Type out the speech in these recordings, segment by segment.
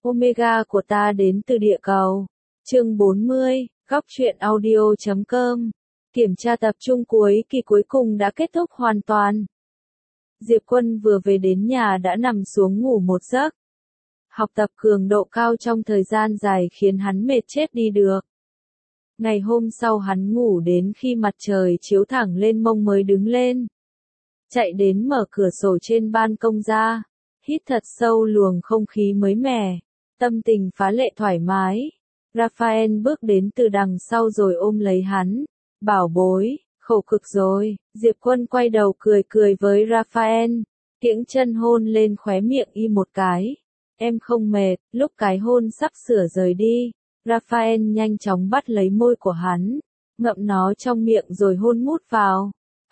Omega của ta đến từ địa cầu. Chương 40, góc truyện audio.com. Kiểm tra tập trung cuối kỳ cuối cùng đã kết thúc hoàn toàn. Diệp Quân vừa về đến nhà đã nằm xuống ngủ một giấc. Học tập cường độ cao trong thời gian dài khiến hắn mệt chết đi được. Ngày hôm sau hắn ngủ đến khi mặt trời chiếu thẳng lên mông mới đứng lên. Chạy đến mở cửa sổ trên ban công ra, hít thật sâu luồng không khí mới mẻ, tâm tình phá lệ thoải mái. Raphael bước đến từ đằng sau rồi ôm lấy hắn, bảo bối, khổ cực rồi. Diệp Quân quay đầu cười cười với Raphael, kiễng chân hôn lên khóe miệng y một cái. Em không mệt. Lúc cái hôn sắp sửa rời đi, Raphael nhanh chóng bắt lấy môi của hắn, ngậm nó trong miệng rồi hôn mút vào.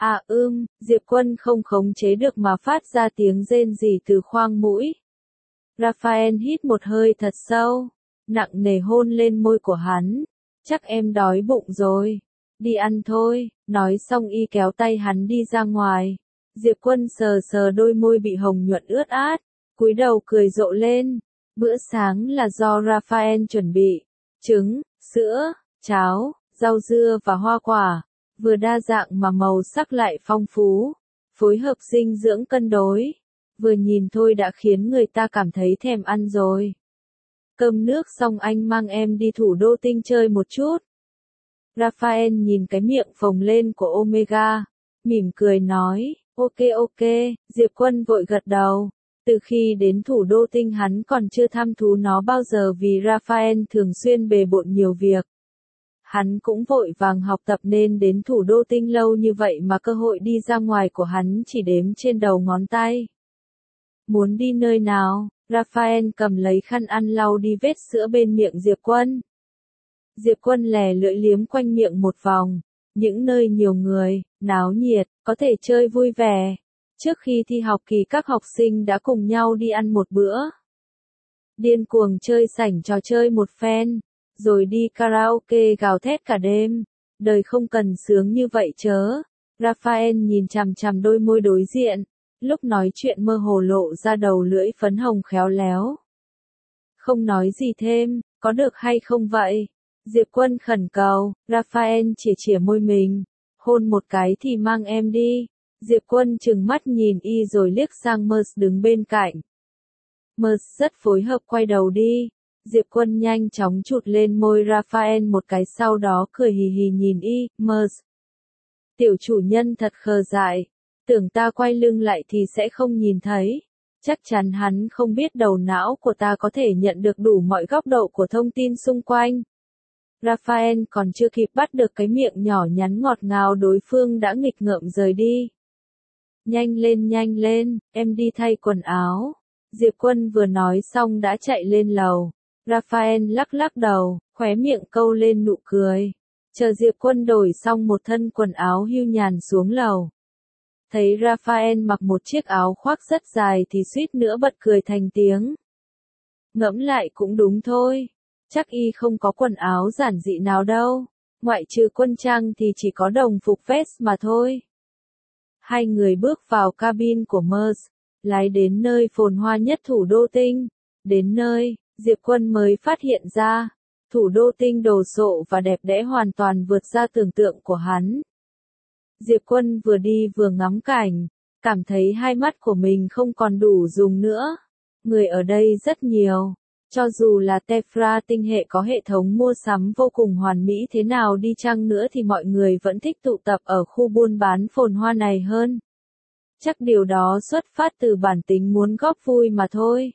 Diệp Quân không khống chế được mà phát ra tiếng rên rỉ từ khoang mũi. Raphael hít một hơi thật sâu, nặng nề hôn lên môi của hắn. Chắc em đói bụng rồi, đi ăn thôi. Nói xong y kéo tay hắn đi ra ngoài. Diệp Quân sờ sờ đôi môi bị hồng nhuận ướt át, cúi đầu cười rộ lên. Bữa sáng là do Raphael chuẩn bị, trứng, sữa, cháo, rau dưa và hoa quả, vừa đa dạng mà màu sắc lại phong phú, phối hợp dinh dưỡng cân đối, vừa nhìn thôi đã khiến người ta cảm thấy thèm ăn rồi. Cơm nước xong anh mang em đi thủ đô tinh chơi một chút. Raphael nhìn cái miệng phồng lên của Omega, mỉm cười nói, ok, Diệp Quân vội gật đầu. Từ khi đến thủ đô tinh hắn còn chưa thăm thú nó bao giờ vì Raphael thường xuyên bề bộn nhiều việc. Hắn cũng vội vàng học tập nên đến thủ đô tinh lâu như vậy mà cơ hội đi ra ngoài của hắn chỉ đếm trên đầu ngón tay. Muốn đi nơi nào? Raphael cầm lấy khăn ăn lau đi vết sữa bên miệng Diệp Quân. Diệp Quân lè lưỡi liếm quanh miệng một vòng. Những nơi nhiều người, náo nhiệt, có thể chơi vui vẻ. Trước khi thi học kỳ các học sinh đã cùng nhau đi ăn một bữa. Điên cuồng chơi sảnh trò chơi một phen, rồi đi karaoke gào thét cả đêm. Đời không cần sướng như vậy chớ. Raphael nhìn chằm chằm đôi môi đối diện, lúc nói chuyện mơ hồ lộ ra đầu lưỡi phấn hồng khéo léo. Không nói gì thêm, có được hay không vậy? Diệp Quân khẩn cầu. Raphael chìa môi mình, hôn một cái thì mang em đi. Diệp Quân trừng mắt nhìn y rồi liếc sang Mers đứng bên cạnh. Mers rất phối hợp quay đầu đi. Diệp Quân nhanh chóng chụt lên môi Raphael một cái sau đó cười hì hì nhìn y. Mers, tiểu chủ nhân thật khờ dại, tưởng ta quay lưng lại thì sẽ không nhìn thấy. Chắc chắn hắn không biết đầu não của ta có thể nhận được đủ mọi góc độ của thông tin xung quanh. Raphael còn chưa kịp bắt được cái miệng nhỏ nhắn ngọt ngào đối phương đã nghịch ngợm rời đi. Nhanh lên, em đi thay quần áo. Diệp Quân vừa nói xong đã chạy lên lầu. Raphael lắc đầu, khóe miệng câu lên nụ cười. Chờ Diệp Quân đổi xong một thân quần áo hưu nhàn xuống lầu. Thấy Raphael mặc một chiếc áo khoác rất dài thì suýt nữa bật cười thành tiếng. Ngẫm lại cũng đúng thôi. Chắc y không có quần áo giản dị nào đâu. Ngoại trừ quân trang thì chỉ có đồng phục vest mà thôi. Hai người bước vào cabin của Mers, lái đến nơi phồn hoa nhất thủ đô tinh. Đến nơi, Diệp Quân mới phát hiện ra, thủ đô tinh đồ sộ và đẹp đẽ hoàn toàn vượt ra tưởng tượng của hắn. Diệp Quân vừa đi vừa ngắm cảnh, cảm thấy hai mắt của mình không còn đủ dùng nữa. Người ở đây rất nhiều. Cho dù là Tefra tinh hệ có hệ thống mua sắm vô cùng hoàn mỹ thế nào đi chăng nữa thì mọi người vẫn thích tụ tập ở khu buôn bán phồn hoa này hơn. Chắc điều đó xuất phát từ bản tính muốn góp vui mà thôi.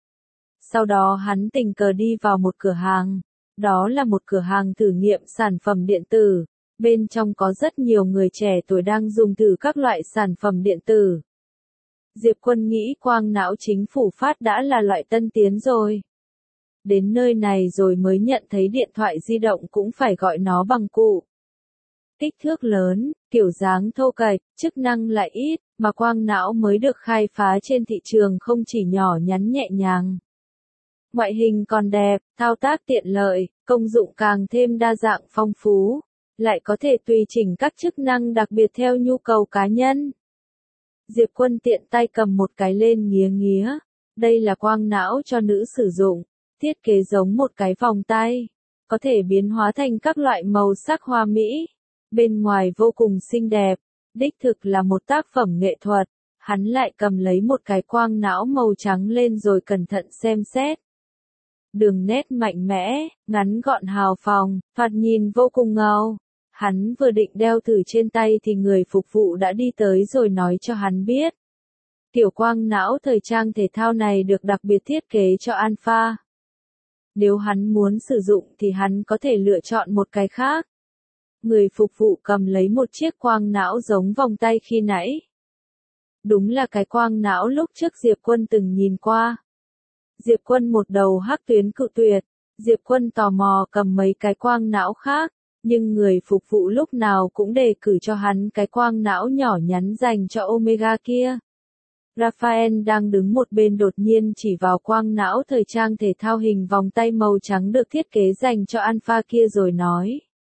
Sau đó hắn tình cờ đi vào một cửa hàng. Đó là một cửa hàng thử nghiệm sản phẩm điện tử. Bên trong có rất nhiều người trẻ tuổi đang dùng thử các loại sản phẩm điện tử. Diệp Quân nghĩ quang não chính phủ phát đã là loại tân tiến rồi. Đến nơi này rồi mới nhận thấy điện thoại di động cũng phải gọi nó bằng cụ. Kích thước lớn, kiểu dáng thô kệch, chức năng lại ít, mà quang não mới được khai phá trên thị trường không chỉ nhỏ nhắn nhẹ nhàng. Ngoại hình còn đẹp, thao tác tiện lợi, công dụng càng thêm đa dạng phong phú, lại có thể tùy chỉnh các chức năng đặc biệt theo nhu cầu cá nhân. Diệp Quân tiện tay cầm một cái lên nghía nghía. Đây là quang não cho nữ sử dụng. thiết kế giống một cái vòng tay, có thể biến hóa thành các loại màu sắc hoa mỹ, bên ngoài vô cùng xinh đẹp, đích thực là một tác phẩm nghệ thuật. Hắn lại cầm lấy một cái quang não màu trắng lên rồi cẩn thận xem xét. Đường nét mạnh mẽ, ngắn gọn hào phóng, thoạt nhìn vô cùng ngầu. Hắn vừa định đeo thử trên tay thì người phục vụ đã đi tới rồi nói cho hắn biết. Kiểu quang não thời trang thể thao này được đặc biệt thiết kế cho Alpha. Nếu hắn muốn sử dụng thì hắn có thể lựa chọn một cái khác. Người phục vụ cầm lấy một chiếc quang não giống vòng tay khi nãy. Đúng là cái quang não lúc trước Diệp Quân từng nhìn qua. Diệp Quân một đầu hắc tuyến cự tuyệt. Diệp Quân tò mò cầm mấy cái quang não khác, nhưng người phục vụ lúc nào cũng đề cử cho hắn cái quang não nhỏ nhắn dành cho Omega kia. Raphael đang đứng một bên đột nhiên chỉ vào quang não thời trang thể thao hình vòng tay màu trắng được thiết kế dành cho Alpha kia rồi nói.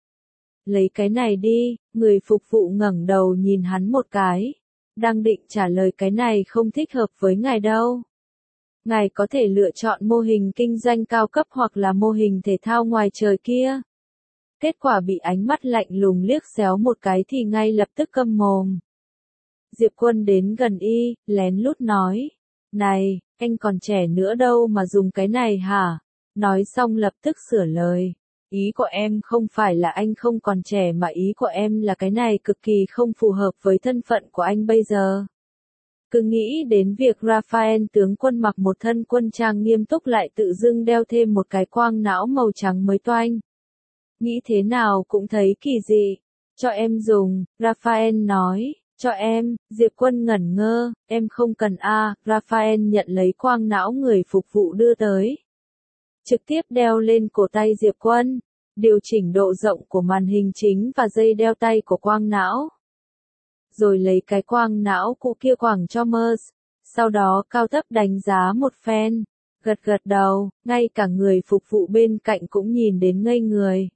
Lấy cái này đi, người phục vụ ngẩng đầu nhìn hắn một cái. Đang định trả lời cái này không thích hợp với ngài đâu. Ngài có thể lựa chọn mô hình kinh doanh cao cấp hoặc là mô hình thể thao ngoài trời kia. Kết quả bị ánh mắt lạnh lùng liếc xéo một cái thì ngay lập tức câm mồm. Diệp Quân đến gần y, lén lút nói. Này, anh còn trẻ nữa đâu mà dùng cái này hả? Nói xong lập tức sửa lời. Ý của em không phải là anh không còn trẻ mà ý của em là cái này cực kỳ không phù hợp với thân phận của anh bây giờ. Cứ nghĩ đến việc Raphael tướng quân mặc một thân quân trang nghiêm túc lại tự dưng đeo thêm một cái quang não màu trắng mới toanh. Nghĩ thế nào cũng thấy kỳ dị. Cho em dùng, Raphael nói. Cho em, Diệp Quân ngẩn ngơ, em không cần a. Raphael nhận lấy quang não người phục vụ đưa tới. Trực tiếp đeo lên cổ tay Diệp Quân, điều chỉnh độ rộng của màn hình chính và dây đeo tay của quang não. Rồi lấy cái quang não cũ kia quẳng cho Mers, sau đó cao thấp đánh giá một phen, gật gật đầu, ngay cả người phục vụ bên cạnh cũng nhìn đến ngây người.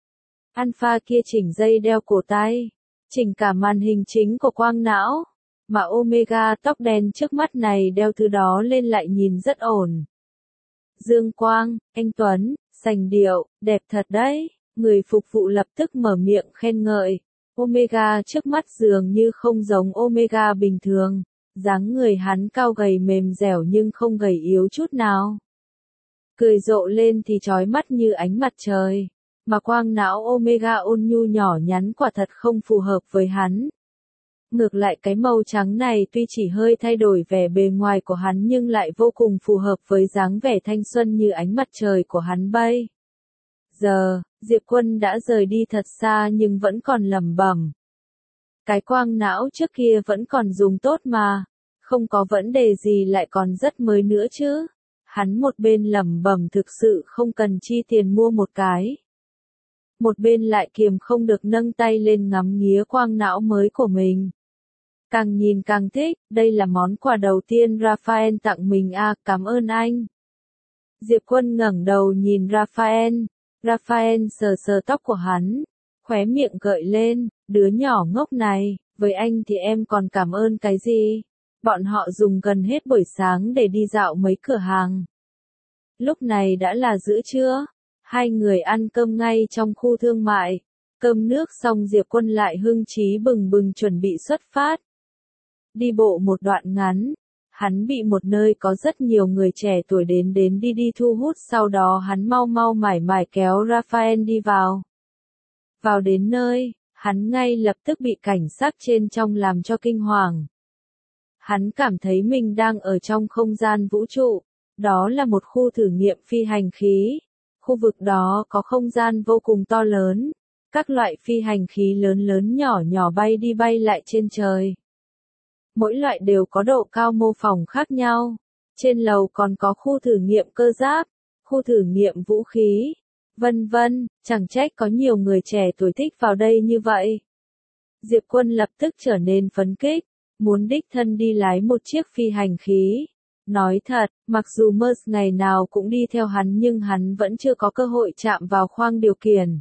Alpha kia chỉnh dây đeo cổ tay, chỉnh cả màn hình chính của quang não, mà Omega tóc đen trước mắt này đeo thứ đó lên lại nhìn rất ổn. Dương quang, anh Tuấn, sành điệu, đẹp thật đấy, người phục vụ lập tức mở miệng khen ngợi. Omega trước mắt dường như không giống Omega bình thường, dáng người hắn cao gầy mềm dẻo nhưng không gầy yếu chút nào. Cười rộ lên thì chói mắt như ánh mặt trời, mà quang não Omega ôn nhu nhỏ nhắn quả thật không phù hợp với hắn. Ngược lại cái màu trắng này tuy chỉ hơi thay đổi vẻ bề ngoài của hắn nhưng lại vô cùng phù hợp với dáng vẻ thanh xuân như ánh mặt trời của hắn bây giờ. Diệp Quân đã rời đi thật xa nhưng vẫn còn lẩm bẩm. Cái quang não trước kia vẫn còn dùng tốt mà, không có vấn đề gì lại còn rất mới nữa chứ. Hắn một bên lẩm bẩm thực sự không cần chi tiền mua một cái. Một bên lại kiềm không được nâng tay lên ngắm nghía quang não mới của mình. Càng nhìn càng thích, đây là món quà đầu tiên Raphael tặng mình à, cảm ơn anh. Diệp Quân ngẩng đầu nhìn Raphael. Raphael sờ sờ tóc của hắn, khóe miệng gợi lên, đứa nhỏ ngốc này, với anh thì em còn cảm ơn cái gì? Bọn họ dùng gần hết buổi sáng để đi dạo mấy cửa hàng. Lúc này đã là giữa trưa, hai người ăn cơm ngay trong khu thương mại. Cơm nước xong Diệp Quân lại hưng trí bừng bừng chuẩn bị xuất phát. Đi bộ một đoạn ngắn. Hắn bị một nơi có rất nhiều người trẻ tuổi đến đi thu hút, sau đó hắn mau mau mải mải kéo Raphael đi vào. Vào đến nơi, hắn ngay lập tức bị cảnh sát trên trong làm cho kinh hoàng. Hắn cảm thấy mình đang ở trong không gian vũ trụ, đó là một khu thử nghiệm phi hành khí. Khu vực đó có không gian vô cùng to lớn, các loại phi hành khí lớn lớn nhỏ nhỏ bay đi bay lại trên trời. Mỗi loại đều có độ cao mô phỏng khác nhau. Trên lầu còn có khu thử nghiệm cơ giáp, khu thử nghiệm vũ khí, vân vân, chẳng trách có nhiều người trẻ tuổi thích vào đây như vậy. Diệp Quân lập tức trở nên phấn khích, muốn đích thân đi lái một chiếc phi hành khí. Nói thật, mặc dù Mers ngày nào cũng đi theo hắn nhưng hắn vẫn chưa có cơ hội chạm vào khoang điều khiển.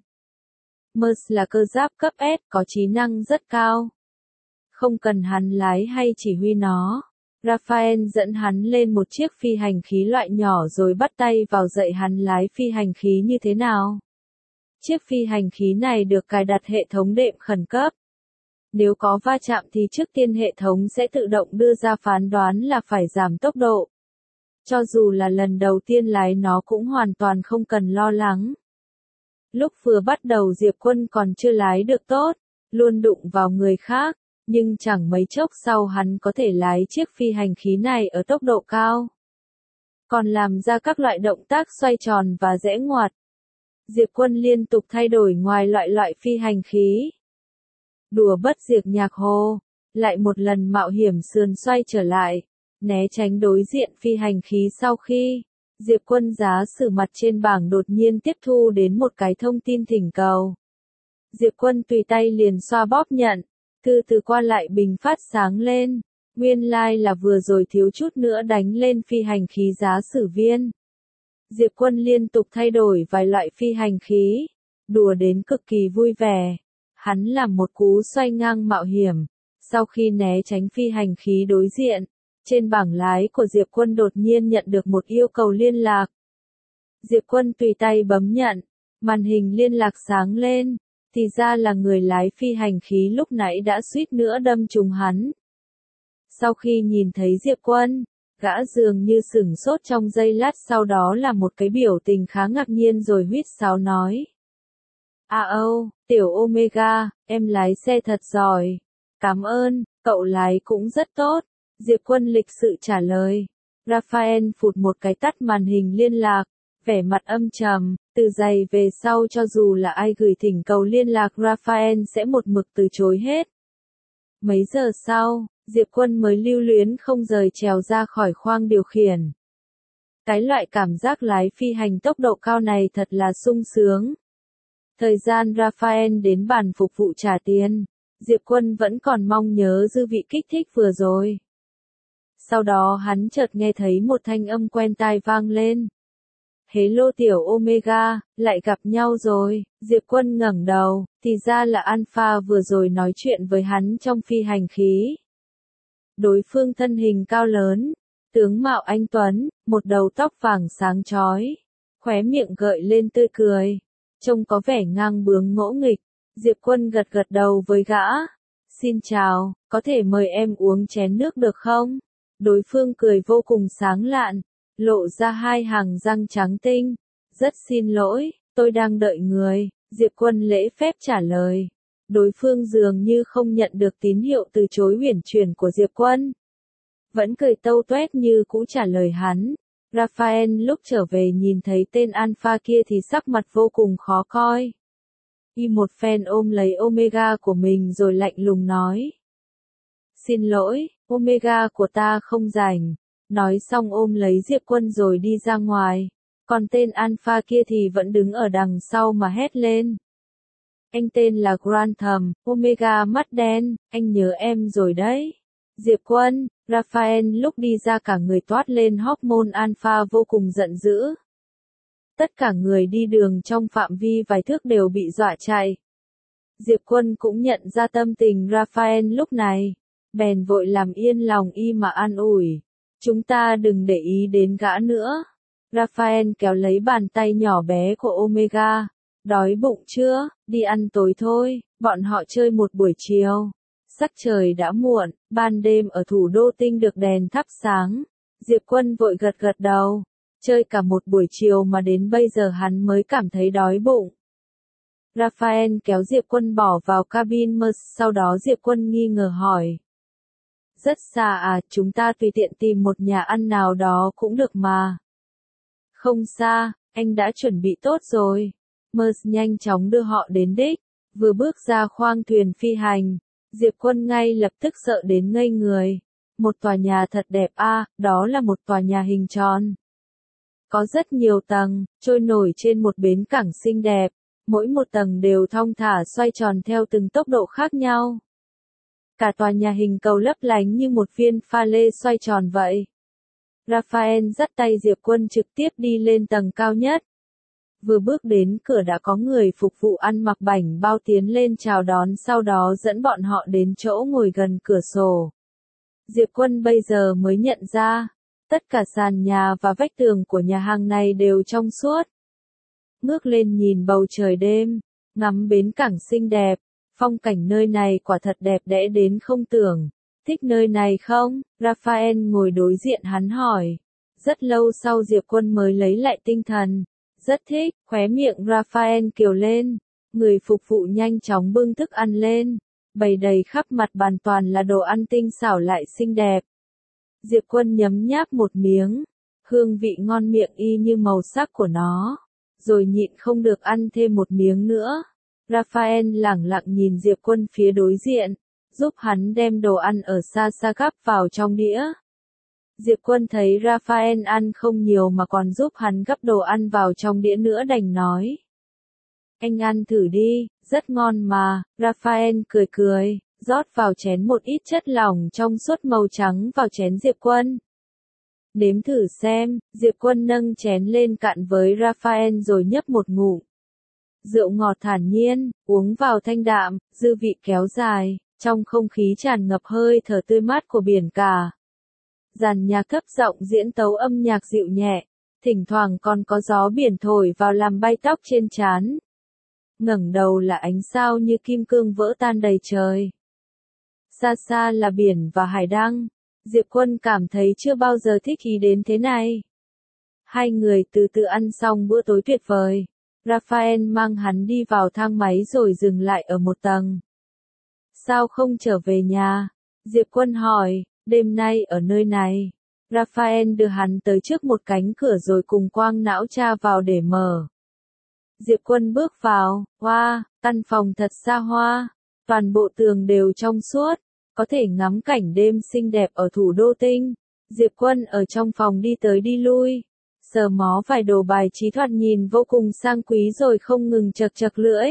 Mers là cơ giáp cấp S có trí năng rất cao. Không cần hắn lái hay chỉ huy nó. Raphael dẫn hắn lên một chiếc phi hành khí loại nhỏ rồi bắt tay vào dạy hắn lái phi hành khí như thế nào. Chiếc phi hành khí này được cài đặt hệ thống đệm khẩn cấp. Nếu có va chạm thì trước tiên hệ thống sẽ tự động đưa ra phán đoán là phải giảm tốc độ. Cho dù là lần đầu tiên lái nó cũng hoàn toàn không cần lo lắng. Lúc vừa bắt đầu Diệp Quân còn chưa lái được tốt, luôn đụng vào người khác, nhưng chẳng mấy chốc sau hắn có thể lái chiếc phi hành khí này ở tốc độ cao. Còn làm ra các loại động tác xoay tròn và rẽ ngoặt. Diệp Quân liên tục thay đổi ngoài loại phi hành khí. Đùa bất diệt nhạc hồ, lại một lần mạo hiểm sườn xoay trở lại, né tránh đối diện phi hành khí sau khi Diệp Quân giá sử mặt trên bảng đột nhiên tiếp thu đến một cái thông tin thỉnh cầu. Diệp Quân tùy tay liền xoa bóp nhận, từ qua lại bình phát sáng lên, nguyên lai là vừa rồi thiếu chút nữa đánh lên phi hành khí giá sử viên. Diệp Quân liên tục thay đổi vài loại phi hành khí, đùa đến cực kỳ vui vẻ. Hắn làm một cú xoay ngang mạo hiểm, sau khi né tránh phi hành khí đối diện, trên bảng lái của Diệp Quân đột nhiên nhận được một yêu cầu liên lạc. Diệp Quân tùy tay bấm nhận, màn hình liên lạc sáng lên, thì ra là người lái phi hành khí lúc nãy đã suýt nữa đâm trúng hắn. Sau khi nhìn thấy Diệp Quân, gã dường như sửng sốt trong giây lát, sau đó là một cái biểu tình khá ngạc nhiên rồi huýt sáo nói. Tiểu Omega, em lái xe thật giỏi. Cảm ơn, cậu lái cũng rất tốt. Diệp Quân lịch sự trả lời. Raphael phụt một cái tắt màn hình liên lạc, vẻ mặt âm trầm, từ giây về sau cho dù là ai gửi thỉnh cầu liên lạc Raphael sẽ một mực từ chối hết. Mấy giờ sau, Diệp Quân mới lưu luyến không rời trèo ra khỏi khoang điều khiển. Cái loại cảm giác lái phi hành tốc độ cao này thật là sung sướng. Thời gian Raphael đến bàn phục vụ trả tiền, Diệp Quân vẫn còn mong nhớ dư vị kích thích vừa rồi. Sau đó hắn chợt nghe thấy một thanh âm quen tai vang lên. Hello tiểu Omega, lại gặp nhau rồi. Diệp Quân ngẩng đầu, thì ra là Alpha vừa rồi nói chuyện với hắn trong phi hành khí. Đối phương thân hình cao lớn, tướng mạo anh tuấn, một đầu tóc vàng sáng chói, khóe miệng gợi lên tươi cười, trông có vẻ ngang bướng ngỗ nghịch. Diệp Quân gật gật đầu với gã. Xin chào, có thể mời em uống chén nước được không? Đối phương cười vô cùng sáng lạn, lộ ra hai hàng răng trắng tinh. Rất xin lỗi, tôi đang đợi người. Diệp Quân lễ phép trả lời. Đối phương dường như không nhận được tín hiệu từ chối uyển chuyển của Diệp Quân. Vẫn cười tâu tuét như cũ trả lời hắn. Raphael lúc trở về nhìn thấy tên Alpha kia thì sắc mặt vô cùng khó coi. Y một phen ôm lấy Omega của mình rồi lạnh lùng nói. Xin lỗi, Omega của ta không rảnh. Nói xong ôm lấy Diệp Quân rồi đi ra ngoài. Còn tên Alpha kia thì vẫn đứng ở đằng sau mà hét lên. Anh tên là Grantham, Omega mắt đen, anh nhớ em rồi đấy. Diệp Quân, Raphael lúc đi ra cả người toát lên hormone alpha vô cùng giận dữ. Tất cả người đi đường trong phạm vi vài thước đều bị dọa chạy. Diệp Quân cũng nhận ra tâm tình Raphael lúc này, bèn vội làm yên lòng y mà an ủi. Chúng ta đừng để ý đến gã nữa. Raphael kéo lấy bàn tay nhỏ bé của Omega. Đói bụng chưa, đi ăn tối thôi. Bọn họ chơi một buổi chiều. Sắc trời đã muộn, ban đêm ở thủ đô tinh được đèn thắp sáng. Diệp Quân vội gật gật đầu. Chơi cả một buổi chiều mà đến bây giờ hắn mới cảm thấy đói bụng. Raphael kéo Diệp Quân bỏ vào cabin Merc, sau đó Diệp Quân nghi ngờ hỏi. Rất xa à, chúng ta tùy tiện tìm một nhà ăn nào đó cũng được mà. Không xa, anh đã chuẩn bị tốt rồi. Merc nhanh chóng đưa họ đến đích. Vừa bước ra khoang thuyền phi hành, Diệp Quân ngay lập tức sợ đến ngây người. Một tòa nhà thật đẹp à, đó là một tòa nhà hình tròn. Có rất nhiều tầng, trôi nổi trên một bến cảng xinh đẹp. Mỗi một tầng đều thong thả xoay tròn theo từng tốc độ khác nhau. Cả tòa nhà hình cầu lấp lánh như một viên pha lê xoay tròn vậy. Raphael dắt tay Diệp Quân trực tiếp đi lên tầng cao nhất. Vừa bước đến cửa đã có người phục vụ ăn mặc bảnh bao tiến lên chào đón, sau đó dẫn bọn họ đến chỗ ngồi gần cửa sổ. Diệp Quân bây giờ mới nhận ra, tất cả sàn nhà và vách tường của nhà hàng này đều trong suốt. Ngước lên nhìn bầu trời đêm, ngắm bến cảng xinh đẹp, phong cảnh nơi này quả thật đẹp đẽ đến không tưởng. Thích nơi này không? Raphael ngồi đối diện hắn hỏi. Rất lâu sau Diệp Quân mới lấy lại tinh thần. Rất thích, khóe miệng Raphael kiều lên. Người phục vụ nhanh chóng bưng thức ăn lên. Bày đầy khắp mặt bàn toàn là đồ ăn tinh xảo lại xinh đẹp. Diệp Quân nhấm nháp một miếng. Hương vị ngon miệng y như màu sắc của nó. Rồi nhịn không được ăn thêm một miếng nữa. Raphael lẳng lặng nhìn Diệp Quân phía đối diện, giúp hắn đem đồ ăn ở xa xa gắp vào trong đĩa. Diệp Quân thấy Raphael ăn không nhiều mà còn giúp hắn gắp đồ ăn vào trong đĩa nữa đành nói. Anh ăn thử đi, rất ngon mà. Raphael cười cười, rót vào chén một ít chất lỏng trong suốt màu trắng vào chén Diệp Quân. Nếm thử xem, Diệp Quân nâng chén lên cạn với Raphael rồi nhấp một ngụm. Rượu ngọt thản nhiên, uống vào thanh đạm, dư vị kéo dài, trong không khí tràn ngập hơi thở tươi mát của biển cả. Dàn nhạc thấp giọng diễn tấu âm nhạc dịu nhẹ, thỉnh thoảng còn có gió biển thổi vào làm bay tóc trên trán. Ngẩng đầu là ánh sao như kim cương vỡ tan đầy trời. Xa xa là biển và hải đăng. Diệp Quân cảm thấy chưa bao giờ thích ý đến thế này. Hai người từ từ ăn xong bữa tối tuyệt vời. Raphael mang hắn đi vào thang máy rồi dừng lại ở một tầng. Sao không trở về nhà? Diệp Quân hỏi, đêm nay ở nơi này. Raphael đưa hắn tới trước một cánh cửa rồi cùng quang não tra vào để mở. Diệp Quân bước vào, wow, căn phòng thật xa hoa, toàn bộ tường đều trong suốt, có thể ngắm cảnh đêm xinh đẹp ở thủ đô Tinh. Diệp Quân ở trong phòng đi tới đi lui, sờ mó vài đồ bài trí thoạt nhìn vô cùng sang quý rồi không ngừng chật chật lưỡi.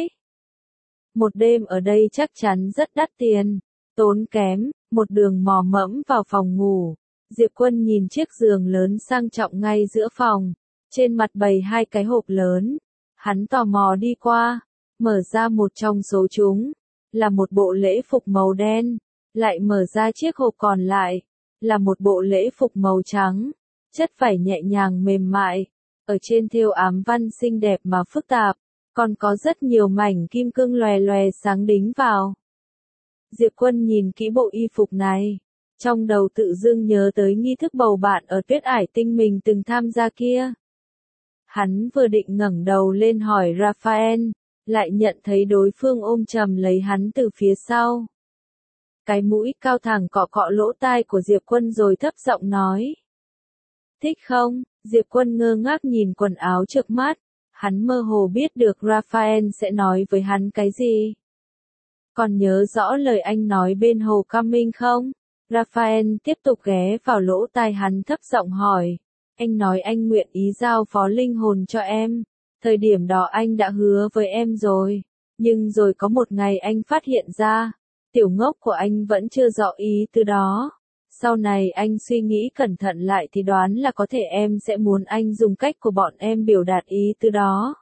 Một đêm ở đây chắc chắn rất đắt tiền, tốn kém, một đường mò mẫm vào phòng ngủ. Diệp Quân nhìn chiếc giường lớn sang trọng ngay giữa phòng, trên mặt bày hai cái hộp lớn. Hắn tò mò đi qua, mở ra một trong số chúng, là một bộ lễ phục màu đen, lại mở ra chiếc hộp còn lại, là một bộ lễ phục màu trắng, chất vải nhẹ nhàng mềm mại, ở trên thêu ám văn xinh đẹp mà phức tạp, còn có rất nhiều mảnh kim cương lòe lòe sáng đính vào. Diệp Quân nhìn kỹ bộ y phục này, trong đầu tự dưng nhớ tới nghi thức bầu bạn ở Tuyết Ải Tinh mình từng tham gia kia. Hắn vừa định ngẩng đầu lên hỏi Raphael, lại nhận thấy đối phương ôm chầm lấy hắn từ phía sau. Cái mũi cao thẳng cọ cọ lỗ tai của Diệp Quân rồi thấp giọng nói. Thích không? Diệp Quân ngơ ngác nhìn quần áo trước mắt, hắn mơ hồ biết được Raphael sẽ nói với hắn cái gì. Còn nhớ rõ lời anh nói bên hồ Camin không? Raphael tiếp tục ghé vào lỗ tai hắn thấp giọng hỏi. Anh nói anh nguyện ý giao phó linh hồn cho em. Thời điểm đó anh đã hứa với em rồi. Nhưng rồi có một ngày anh phát hiện ra, tiểu ngốc của anh vẫn chưa rõ ý từ đó. Sau này anh suy nghĩ cẩn thận lại thì đoán là có thể em sẽ muốn anh dùng cách của bọn em biểu đạt ý từ đó.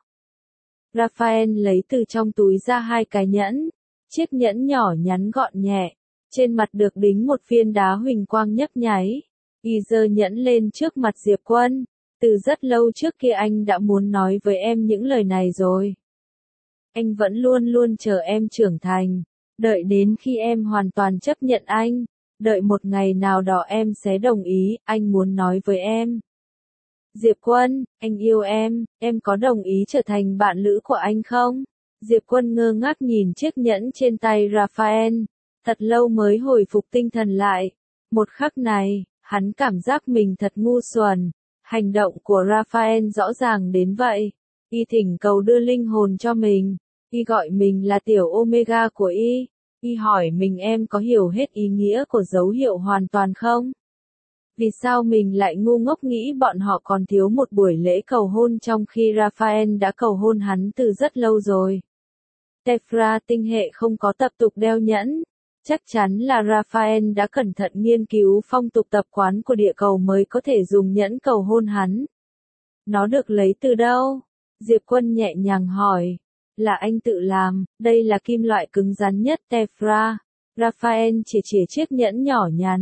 Raphael lấy từ trong túi ra hai cái nhẫn. Chiếc nhẫn nhỏ nhắn gọn nhẹ. Trên mặt được đính một viên đá huỳnh quang nhấp nháy. Y giơ nhẫn lên trước mặt Diệp Quân. Từ rất lâu trước kia anh đã muốn nói với em những lời này rồi. Anh vẫn luôn luôn chờ em trưởng thành. Đợi đến khi em hoàn toàn chấp nhận anh. Đợi một ngày nào đó em sẽ đồng ý, anh muốn nói với em. Diệp Quân, anh yêu em có đồng ý trở thành bạn lữ của anh không? Diệp Quân ngơ ngác nhìn chiếc nhẫn trên tay Raphael. Thật lâu mới hồi phục tinh thần lại. Một khắc này, hắn cảm giác mình thật ngu xuẩn. Hành động của Raphael rõ ràng đến vậy. Y thỉnh cầu đưa linh hồn cho mình. Y gọi mình là tiểu Omega của Y. Y hỏi mình em có hiểu hết ý nghĩa của dấu hiệu hoàn toàn không? Vì sao mình lại ngu ngốc nghĩ bọn họ còn thiếu một buổi lễ cầu hôn trong khi Raphael đã cầu hôn hắn từ rất lâu rồi? Tephra tinh hệ không có tập tục đeo nhẫn. Chắc chắn là Raphael đã cẩn thận nghiên cứu phong tục tập quán của địa cầu mới có thể dùng nhẫn cầu hôn hắn. Nó được lấy từ đâu? Diệp Quân nhẹ nhàng hỏi. Là anh tự làm, đây là kim loại cứng rắn nhất Tephra. Raphael chỉ chiếc nhẫn nhỏ nhắn.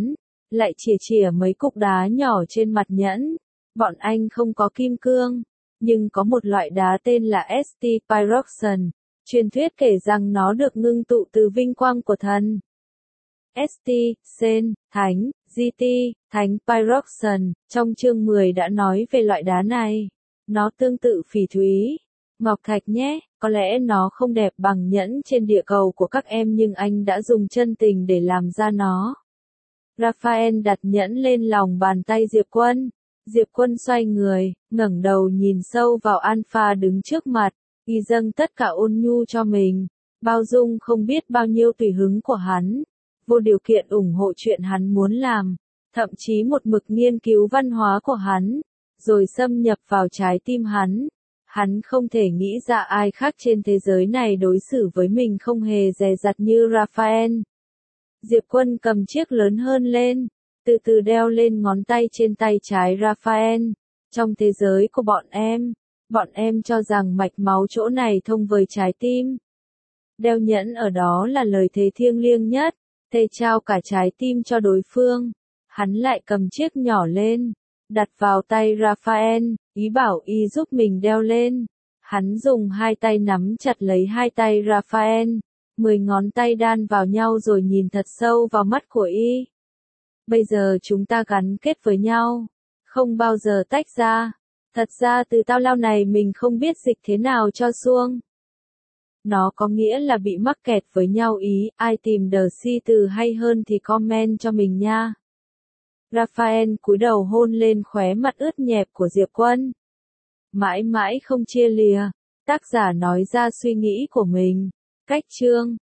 lại chìa chìa mấy cục đá nhỏ trên mặt nhẫn. Bọn anh không có kim cương, nhưng có một loại đá tên là St. Pyroxen. Truyền thuyết kể rằng nó được ngưng tụ từ vinh quang của thần. St. Sen, Thánh, GT, Thánh Pyroxen, trong chương 10 đã nói về loại đá này. Nó tương tự phỉ thúy, ngọc thạch nhé, có lẽ nó không đẹp bằng nhẫn trên địa cầu của các em nhưng anh đã dùng chân tình để làm ra nó. Raphael đặt nhẫn lên lòng bàn tay Diệp Quân. Diệp Quân xoay người, ngẩng đầu nhìn sâu vào Alpha đứng trước mặt, y dâng tất cả ôn nhu cho mình, bao dung không biết bao nhiêu tùy hứng của hắn, vô điều kiện ủng hộ chuyện hắn muốn làm, thậm chí một mực nghiên cứu văn hóa của hắn, rồi xâm nhập vào trái tim hắn. Hắn không thể nghĩ ra ai khác trên thế giới này đối xử với mình không hề dè dặt như Raphael. Diệp Quân cầm chiếc lớn hơn lên, từ từ đeo lên ngón tay trên tay trái Raphael. Trong thế giới của bọn em cho rằng mạch máu chỗ này thông với trái tim. Đeo nhẫn ở đó là lời thề thiêng liêng nhất, thề trao cả trái tim cho đối phương. Hắn lại cầm chiếc nhỏ lên, đặt vào tay Raphael, ý bảo y giúp mình đeo lên. Hắn dùng hai tay nắm chặt lấy hai tay Raphael, 10 ngón tay đan vào nhau rồi nhìn thật sâu vào mắt của y. Bây giờ chúng ta gắn kết với nhau, không bao giờ tách ra. Thật ra từ tao lao này mình không biết dịch thế nào cho xuông. Nó có nghĩa là bị mắc kẹt với nhau ý, ai tìm the si từ hay hơn thì comment cho mình nha. Raphael cúi đầu hôn lên khóe mặt ướt nhẹp của Diệp Quân. Mãi mãi không chia lìa, tác giả nói ra suy nghĩ của mình. Cách chương